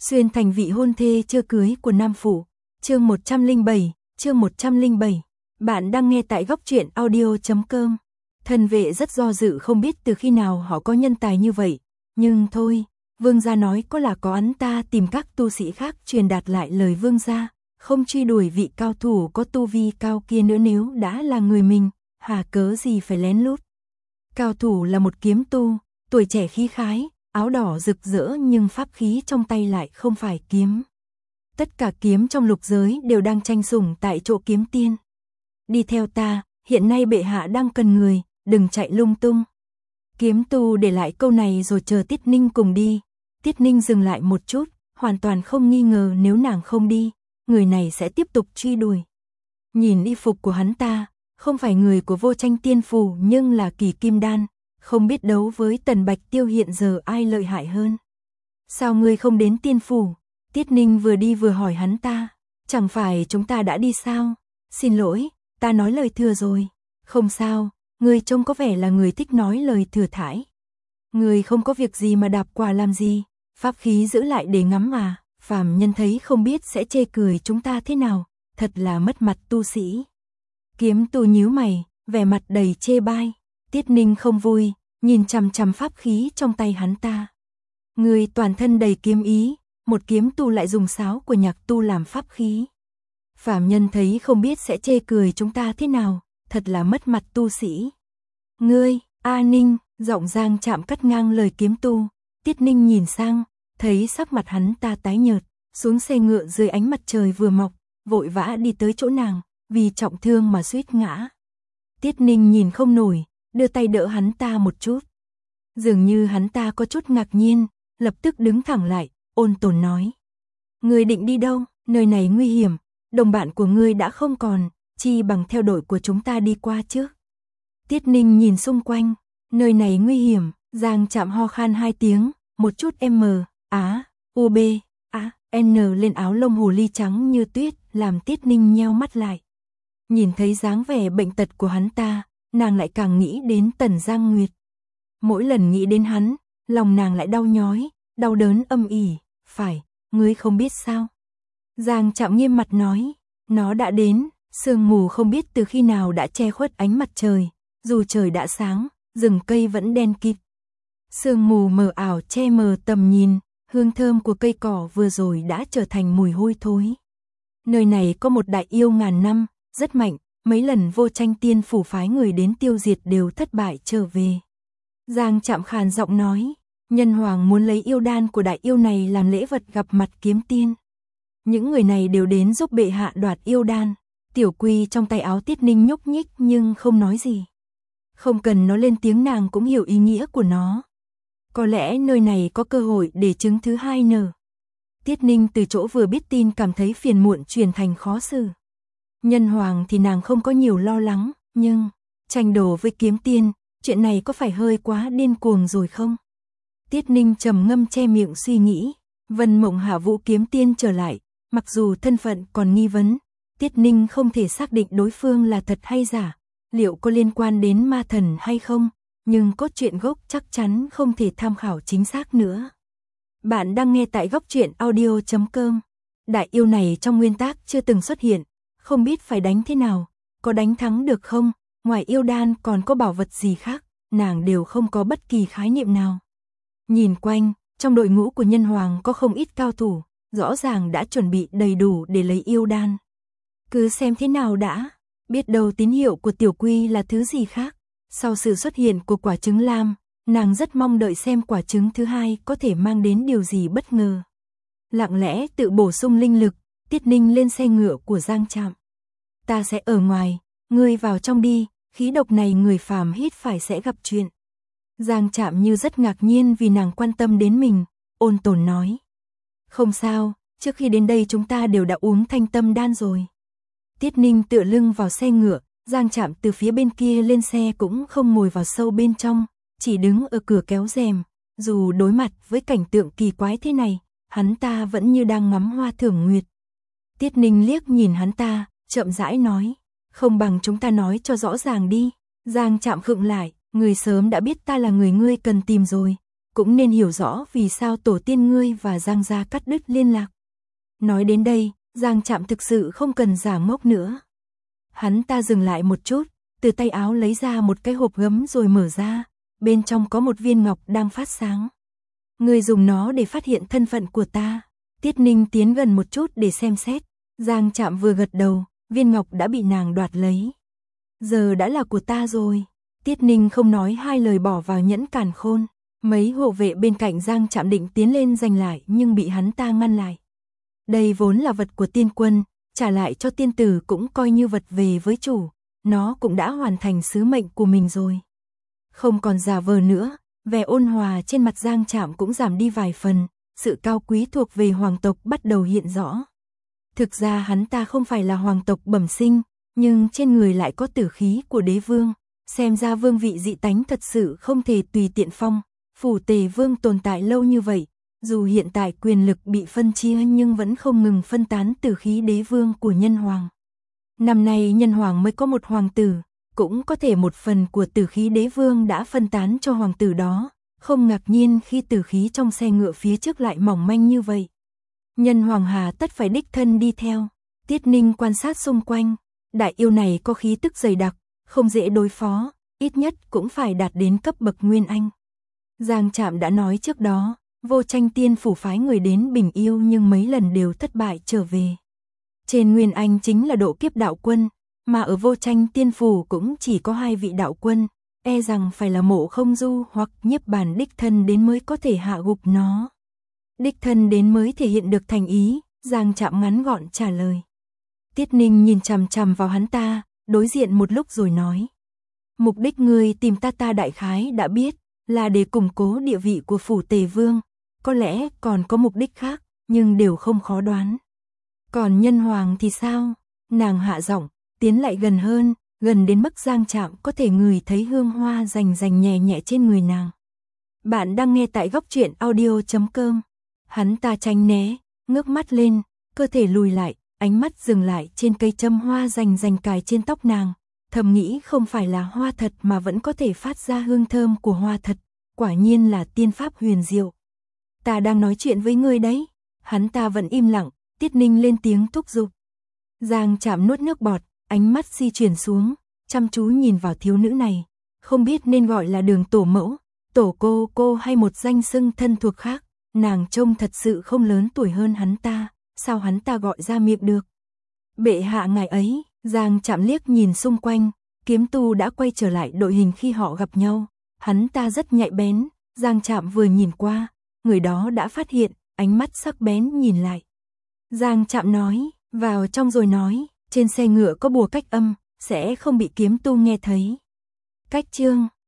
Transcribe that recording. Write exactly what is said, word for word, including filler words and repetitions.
Xuyên thành vị hôn thê chưa cưới của Nam Phủ. Chương một trăm lẻ bảy, chương một trăm lẻ bảy. Bạn đang nghe tại góc truyện audio chấm com. Thần vệ rất do dự không biết từ khi nào họ có nhân tài như vậy, nhưng thôi, vương gia nói có là có hắn ta tìm các tu sĩ khác truyền đạt lại lời vương gia, không truy đuổi vị cao thủ có tu vi cao kia nữa, nếu đã là người mình, hà cớ gì phải lén lút. Cao thủ là một kiếm tu, tuổi trẻ khí khái, áo đỏ rực rỡ, nhưng pháp khí trong tay lại không phải kiếm. Tất cả kiếm trong lục giới đều đang tranh sủng tại chỗ kiếm tiên. Đi theo ta, hiện nay bệ hạ đang cần người, đừng chạy lung tung. Kiếm tu để lại câu này rồi chờ Tiết Ninh cùng đi. Tiết Ninh dừng lại một chút, hoàn toàn không nghi ngờ nếu nàng không đi, người này sẽ tiếp tục truy đuổi. Nhìn y phục của hắn ta, không phải người của Vô Tranh Tiên Phủ nhưng là Kỳ Kim Đan, không biết đấu với Tần Bạch Tiêu hiện giờ ai lợi hại hơn. Sao ngươi không đến Tiên Phủ? Tiết Ninh vừa đi vừa hỏi hắn ta, chẳng phải chúng ta đã đi sao? Xin lỗi, ta nói lời thừa rồi. Không sao, ngươi trông có vẻ là người thích nói lời thừa thãi. Ngươi không có việc gì mà đạp quả làm gì, pháp khí giữ lại để ngắm à? Phàm nhân thấy không biết sẽ chê cười chúng ta thế nào, thật là mất mặt tu sĩ. Kiếm tu nhíu mày, vẻ mặt đầy chê bai. Tiết Ninh không vui, nhìn chằm chằm pháp khí trong tay hắn ta. Người toàn thân đầy kiếm ý, một kiếm tu lại dùng sáo của nhạc tu làm pháp khí. Phàm nhân thấy không biết sẽ chê cười chúng ta thế nào, thật là mất mặt tu sĩ. Ngươi, A Ninh, giọng Giang Trạm cắt ngang lời kiếm tu. Tiết Ninh nhìn sang, thấy sắc mặt hắn ta tái nhợt, xuống xe ngựa dưới ánh mặt trời vừa mọc, vội vã đi tới chỗ nàng, vì trọng thương mà suýt ngã. Tiết Ninh nhìn không nổi, đưa tay đỡ hắn ta một chút. Dường như hắn ta có chút ngạc nhiên, lập tức đứng thẳng lại, ôn tồn nói. Ngươi định đi đâu? Nơi này nguy hiểm, đồng bạn của ngươi đã không còn, chi bằng theo đội của chúng ta đi qua trước. Tiết Ninh nhìn xung quanh, nơi này nguy hiểm, Giang Trạm ho khan hai tiếng, một chút M, Á, U B, A, N lên áo lông hồ ly trắng như tuyết, làm Tiết Ninh nheo mắt lại. Nhìn thấy dáng vẻ bệnh tật của hắn ta, nàng lại càng nghĩ đến Tần Giang Nguyệt. Mỗi lần nghĩ đến hắn, lòng nàng lại đau nhói, đau đớn âm ỉ. Phải, ngươi không biết sao? Giang Trạm nghiêm mặt nói, nó đã đến, sương mù không biết từ khi nào đã che khuất ánh mặt trời, dù trời đã sáng, rừng cây vẫn đen kịt. Sương mù mờ ảo che mờ tầm nhìn, hương thơm của cây cỏ vừa rồi đã trở thành mùi hôi thối. Nơi này có một đại yêu ngàn năm, rất mạnh, mấy lần Vô Tranh Tiên Phủ phái người đến tiêu diệt đều thất bại trở về. Giang Trạm khàn giọng nói, nhân hoàng muốn lấy yêu đan của đại yêu này làm lễ vật gặp mặt kiếm tiên. Những người này đều đến giúp bệ hạ đoạt yêu đan. Tiểu Quy trong tay áo Tiết Ninh nhúc nhích nhưng không nói gì. Không cần nó lên tiếng, nàng cũng hiểu ý nghĩa của nó. Có lẽ nơi này có cơ hội để trứng thứ hai nở. Tiết Ninh từ chỗ vừa biết tin cảm thấy phiền muộn chuyển thành khó xử. Nhân hoàng thì nàng không có nhiều lo lắng, nhưng tranh đồ với kiếm tiên, chuyện này có phải hơi quá điên cuồng rồi không? Tiết Ninh trầm ngâm che miệng suy nghĩ. Vân Mộng Hạ Vũ kiếm tiên trở lại, mặc dù thân phận còn nghi vấn, Tiết Ninh không thể xác định đối phương là thật hay giả, liệu có liên quan đến ma thần hay không, nhưng cốt truyện gốc chắc chắn không thể tham khảo chính xác nữa. Bạn đang nghe tại góc truyện audio chấm com. Đại yêu này trong nguyên tác chưa từng xuất hiện, không biết phải đánh thế nào, có đánh thắng được không, ngoài yêu đan còn có bảo vật gì khác, nàng đều không có bất kỳ khái niệm nào. Nhìn quanh, trong đội ngũ của nhân hoàng có không ít cao thủ, rõ ràng đã chuẩn bị đầy đủ để lấy yêu đan. Cứ xem thế nào đã, biết đâu tín hiệu của Tiểu Quy là thứ gì khác. Sau sự xuất hiện của quả trứng lam, nàng rất mong đợi xem quả trứng thứ hai có thể mang đến điều gì bất ngờ. Lặng lẽ tự bổ sung linh lực, Tiết Ninh lên xe ngựa của Giang Trạm. Ta sẽ ở ngoài, ngươi vào trong đi, khí độc này người phàm hít phải sẽ gặp chuyện. Giang Trạm như rất ngạc nhiên vì nàng quan tâm đến mình, ôn tồn nói. Không sao, trước khi đến đây chúng ta đều đã uống thanh tâm đan rồi. Tiết Ninh tựa lưng vào xe ngựa, Giang Trạm từ phía bên kia lên xe cũng không ngồi vào sâu bên trong, chỉ đứng ở cửa kéo rèm. Dù đối mặt với cảnh tượng kỳ quái thế này, hắn ta vẫn như đang ngắm hoa thưởng nguyệt. Tiết Ninh liếc nhìn hắn ta, chậm rãi nói, không bằng chúng ta nói cho rõ ràng đi. Giang Trạm khựng lại, người sớm đã biết ta là người ngươi cần tìm rồi. cũng nên hiểu rõ vì sao tổ tiên ngươi và Giang gia cắt đứt liên lạc. Nói đến đây, Giang Trạm thực sự không cần giả ngốc nữa. Hắn ta dừng lại một chút, từ tay áo lấy ra một cái hộp gấm rồi mở ra, bên trong có một viên ngọc đang phát sáng. Ngươi dùng nó để phát hiện thân phận của ta. Tiết Ninh tiến gần một chút để xem xét, Giang Trạm vừa gật đầu, viên ngọc đã bị nàng đoạt lấy. Giờ đã là của ta rồi. Tiết Ninh không nói hai lời bỏ vào nhẫn càn khôn. Mấy hộ vệ bên cạnh Giang Trạm định tiến lên giành lại nhưng bị hắn ta ngăn lại. Đây vốn là vật của tiên quân, trả lại cho tiên tử cũng coi như vật về với chủ, nó cũng đã hoàn thành sứ mệnh của mình rồi. Không còn giả vờ nữa, vẻ ôn hòa trên mặt Giang Trạm cũng giảm đi vài phần, sự cao quý thuộc về hoàng tộc bắt đầu hiện rõ. Thực ra hắn ta không phải là hoàng tộc bẩm sinh, nhưng trên người lại có tử khí của đế vương, xem ra vương vị dị tánh thật sự không thể tùy tiện phong. Phủ Tề Vương tồn tại lâu như vậy, dù hiện tại quyền lực bị phân chia nhưng vẫn không ngừng phân tán tử khí đế vương của nhân hoàng. Năm nay nhân hoàng mới có một hoàng tử, cũng có thể một phần của tử khí đế vương đã phân tán cho hoàng tử đó, không ngạc nhiên khi tử khí trong xe ngựa phía trước lại mỏng manh như vậy. Nhân hoàng hà tất phải đích thân đi theo. Tiết Ninh quan sát xung quanh, đại yêu này có khí tức dày đặc, không dễ đối phó, ít nhất cũng phải đạt đến cấp bậc Nguyên Anh. Giang Trạm đã nói trước đó, Vô Tranh Tiên phủ phái người đến Bình Yêu nhưng mấy lần đều thất bại trở về. Trên Nguyên Anh chính là độ kiếp đạo quân, mà ở Vô Tranh Tiên phủ cũng chỉ có hai vị đạo quân, e rằng phải là Mộ Không Du hoặc Nhiếp Bàn đích thân đến mới có thể hạ gục nó. Đích thân đến mới thể hiện được thành ý, Giang Trạm ngắn gọn trả lời. Tiết Ninh nhìn chằm chằm vào hắn ta, đối diện một lúc rồi nói. Mục đích ngươi tìm ta ta đại khái đã biết, là để củng cố địa vị của phủ Tề Vương, có lẽ còn có mục đích khác, nhưng đều không khó đoán. Còn nhân hoàng thì sao? Nàng hạ giọng, tiến lại gần hơn, gần đến mức Giang Trạm có thể ngửi thấy hương hoa rành rành nhẹ nhẹ trên người nàng. Bạn đang nghe tại góc truyện audio chấm com. Hắn ta tránh né, ngước mắt lên, cơ thể lùi lại, ánh mắt dừng lại trên cây châm hoa rành rành cài trên tóc nàng. Thầm nghĩ không phải là hoa thật mà vẫn có thể phát ra hương thơm của hoa thật, quả nhiên là tiên pháp huyền diệu. Ta đang nói chuyện với ngươi đấy. Hắn ta vẫn im lặng, Tiết Ninh lên tiếng thúc giục. Giang Trạm nuốt nước bọt, ánh mắt di chuyển xuống, chăm chú nhìn vào thiếu nữ này, không biết nên gọi là Đường tổ mẫu, tổ cô cô hay một danh xưng thân thuộc khác, nàng trông thật sự không lớn tuổi hơn hắn ta, sao hắn ta gọi ra miệng được. Bệ hạ ngài ấy. Giang Trạm liếc nhìn xung quanh, kiếm tu đã quay trở lại đội hình khi họ gặp nhau, hắn ta rất nhạy bén, Giang Trạm vừa nhìn qua, người đó đã phát hiện, ánh mắt sắc bén nhìn lại. Giang Trạm nói, vào trong rồi nói, trên xe ngựa có bùa cách âm, sẽ không bị kiếm tu nghe thấy. Cách chương